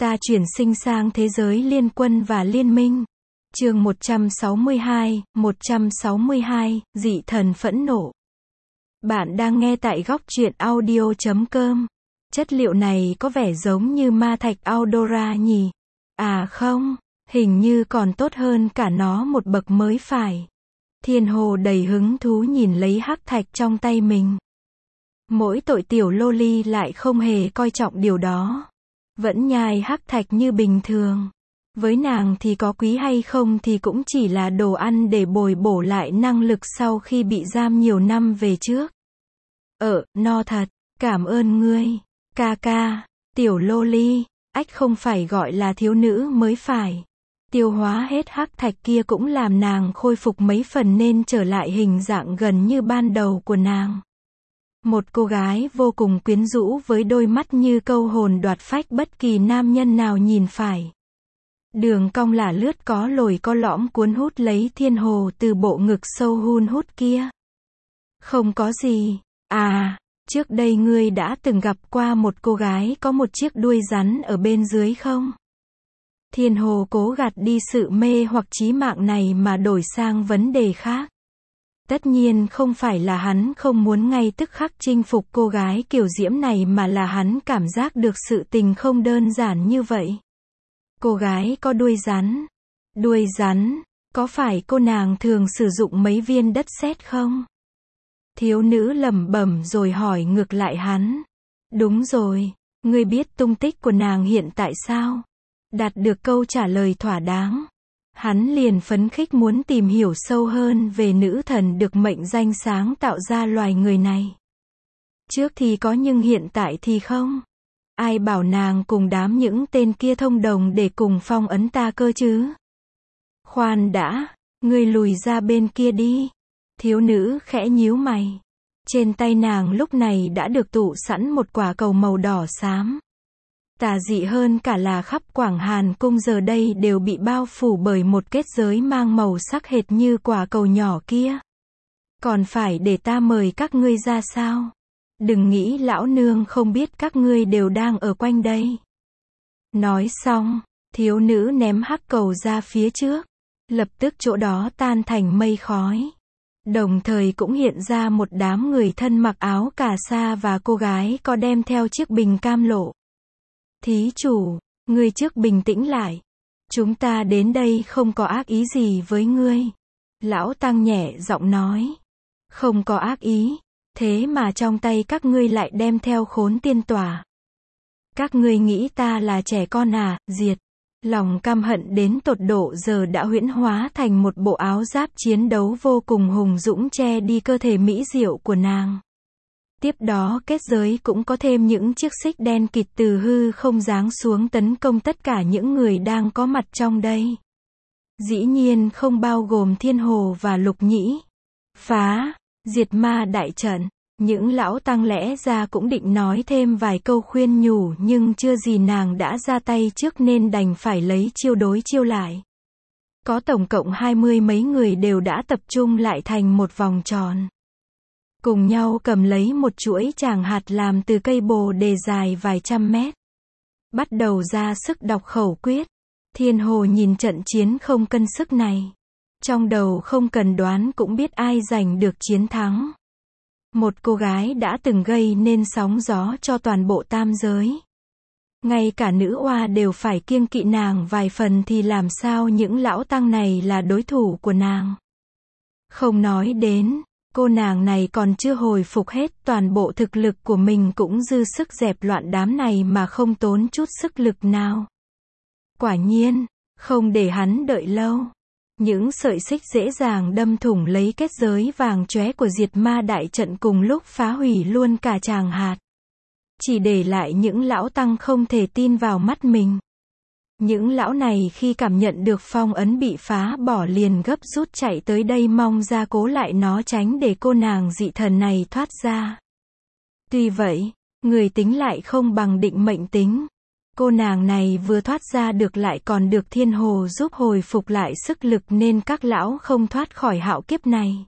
Ta chuyển sinh sang thế giới liên quân và liên minh. Chương 162, dị thần phẫn nộ. Bạn đang nghe tại góc truyện audio.com. Chất liệu này có vẻ giống như ma thạch Audora nhỉ? À không, hình như còn tốt hơn cả nó một bậc mới phải. Thiên Hồ đầy hứng thú nhìn lấy hắc thạch trong tay mình. Mỗi tội tiểu loli lại không hề coi trọng điều đó. Vẫn nhai hắc thạch như bình thường. Với nàng thì có quý hay không thì cũng chỉ là đồ ăn để bồi bổ lại năng lực sau khi bị giam nhiều năm về trước. No thật, cảm ơn ngươi. Ca ca, tiểu loli, ách không phải gọi là thiếu nữ mới phải. Tiêu hóa hết hắc thạch kia cũng làm nàng khôi phục mấy phần nên trở lại hình dạng gần như ban đầu của nàng. Một cô gái vô cùng quyến rũ với đôi mắt như câu hồn đoạt phách bất kỳ nam nhân nào nhìn phải. Đường cong lả lướt có lồi có lõm cuốn hút lấy Thiên Hồ từ bộ ngực sâu hun hút kia. Không có gì. À, trước đây ngươi đã từng gặp qua một cô gái có một chiếc đuôi rắn ở bên dưới không? Thiên Hồ cố gạt đi sự mê hoặc chí mạng này mà đổi sang vấn đề khác. Tất nhiên không phải là hắn không muốn ngay tức khắc chinh phục cô gái kiều diễm này mà là hắn cảm giác được sự tình không đơn giản như vậy. Cô gái có đuôi rắn. Đuôi rắn, có phải cô nàng thường sử dụng mấy viên đất sét không? Thiếu nữ lẩm bẩm rồi hỏi ngược lại hắn. Đúng rồi, ngươi biết tung tích của nàng hiện tại sao? Đạt được câu trả lời thỏa đáng. Hắn liền phấn khích muốn tìm hiểu sâu hơn về nữ thần được mệnh danh sáng tạo ra loài người này. Trước thì có nhưng hiện tại thì không. Ai bảo nàng cùng đám những tên kia thông đồng để cùng phong ấn ta cơ chứ? Khoan đã, ngươi lùi ra bên kia đi. Thiếu nữ khẽ nhíu mày. Trên tay nàng lúc này đã được tụ sẵn một quả cầu màu đỏ xám. Tà dị hơn cả là khắp Quảng Hàn Cung giờ đây đều bị bao phủ bởi một kết giới mang màu sắc hệt như quả cầu nhỏ kia. Còn phải để ta mời các ngươi ra sao? Đừng nghĩ lão nương không biết các ngươi đều đang ở quanh đây. Nói xong, thiếu nữ ném hắc cầu ra phía trước. Lập tức chỗ đó tan thành mây khói. Đồng thời cũng hiện ra một đám người thân mặc áo cà sa và cô gái có đem theo chiếc bình cam lộ. Thí chủ, ngươi trước bình tĩnh lại. Chúng ta đến đây không có ác ý gì với ngươi. Lão Tăng nhẹ giọng nói. Không có ác ý, thế mà trong tay các ngươi lại đem theo khốn tiên tỏa. Các ngươi nghĩ ta là trẻ con à? Diệt. Lòng căm hận đến tột độ giờ đã huyễn hóa thành một bộ áo giáp chiến đấu vô cùng hùng dũng che đi cơ thể mỹ diệu của nàng. Tiếp đó kết giới cũng có thêm những chiếc xích đen kịt từ hư không giáng xuống tấn công tất cả những người đang có mặt trong đây. Dĩ nhiên không bao gồm Thiên Hồ và Lục Nhĩ. Phá, diệt ma đại trận. Những lão tăng lẽ ra cũng định nói thêm vài câu khuyên nhủ nhưng chưa gì nàng đã ra tay trước nên đành phải lấy chiêu đối chiêu lại. Có tổng cộng 20 mấy người đều đã tập trung lại thành một vòng tròn. Cùng nhau cầm lấy một chuỗi tràng hạt làm từ cây bồ đề dài vài trăm mét. Bắt đầu ra sức đọc khẩu quyết. Thiên Hồ nhìn trận chiến không cân sức này. Trong đầu không cần đoán cũng biết ai giành được chiến thắng. Một cô gái đã từng gây nên sóng gió cho toàn bộ tam giới. Ngay cả nữ oa đều phải kiêng kỵ nàng vài phần thì làm sao những lão tăng này là đối thủ của nàng. Không nói đến, cô nàng này còn chưa hồi phục hết toàn bộ thực lực của mình cũng dư sức dẹp loạn đám này mà không tốn chút sức lực nào. Quả nhiên, không để hắn đợi lâu. Những sợi xích dễ dàng đâm thủng lấy kết giới vàng chóe của diệt ma đại trận cùng lúc phá hủy luôn cả tràng hạt. Chỉ để lại những lão tăng không thể tin vào mắt mình. Những lão này khi cảm nhận được phong ấn bị phá bỏ liền gấp rút chạy tới đây mong ra cố lại nó tránh để cô nàng dị thần này thoát ra. Tuy vậy, người tính lại không bằng định mệnh tính. Cô nàng này vừa thoát ra được lại còn được Thiên Hồ giúp hồi phục lại sức lực nên các lão không thoát khỏi hạo kiếp này.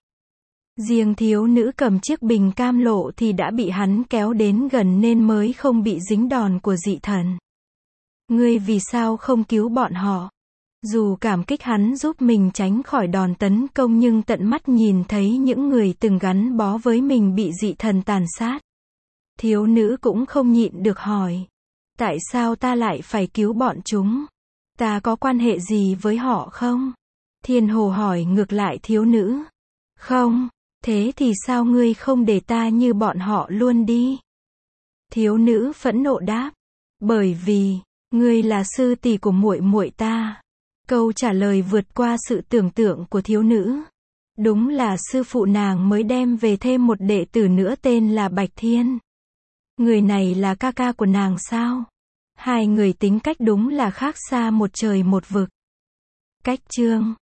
Riêng thiếu nữ cầm chiếc bình cam lộ thì đã bị hắn kéo đến gần nên mới không bị dính đòn của dị thần. Ngươi vì sao không cứu bọn họ? Dù cảm kích hắn giúp mình tránh khỏi đòn tấn công nhưng tận mắt nhìn thấy những người từng gắn bó với mình bị dị thần tàn sát. Thiếu nữ cũng không nhịn được hỏi. Tại sao ta lại phải cứu bọn chúng? Ta có quan hệ gì với họ không? Thiên hồ hỏi ngược lại thiếu nữ. Không, thế thì sao ngươi không để ta như bọn họ luôn đi? Thiếu nữ phẫn nộ đáp. Bởi vì, ngươi là sư tỷ của muội muội ta. Câu trả lời vượt qua sự tưởng tượng của thiếu nữ. Đúng là sư phụ nàng mới đem về thêm một đệ tử nữa tên là Bạch Thiên. Người này là ca ca của nàng sao? Hai người tính cách đúng là khác xa một trời một vực. Cách chương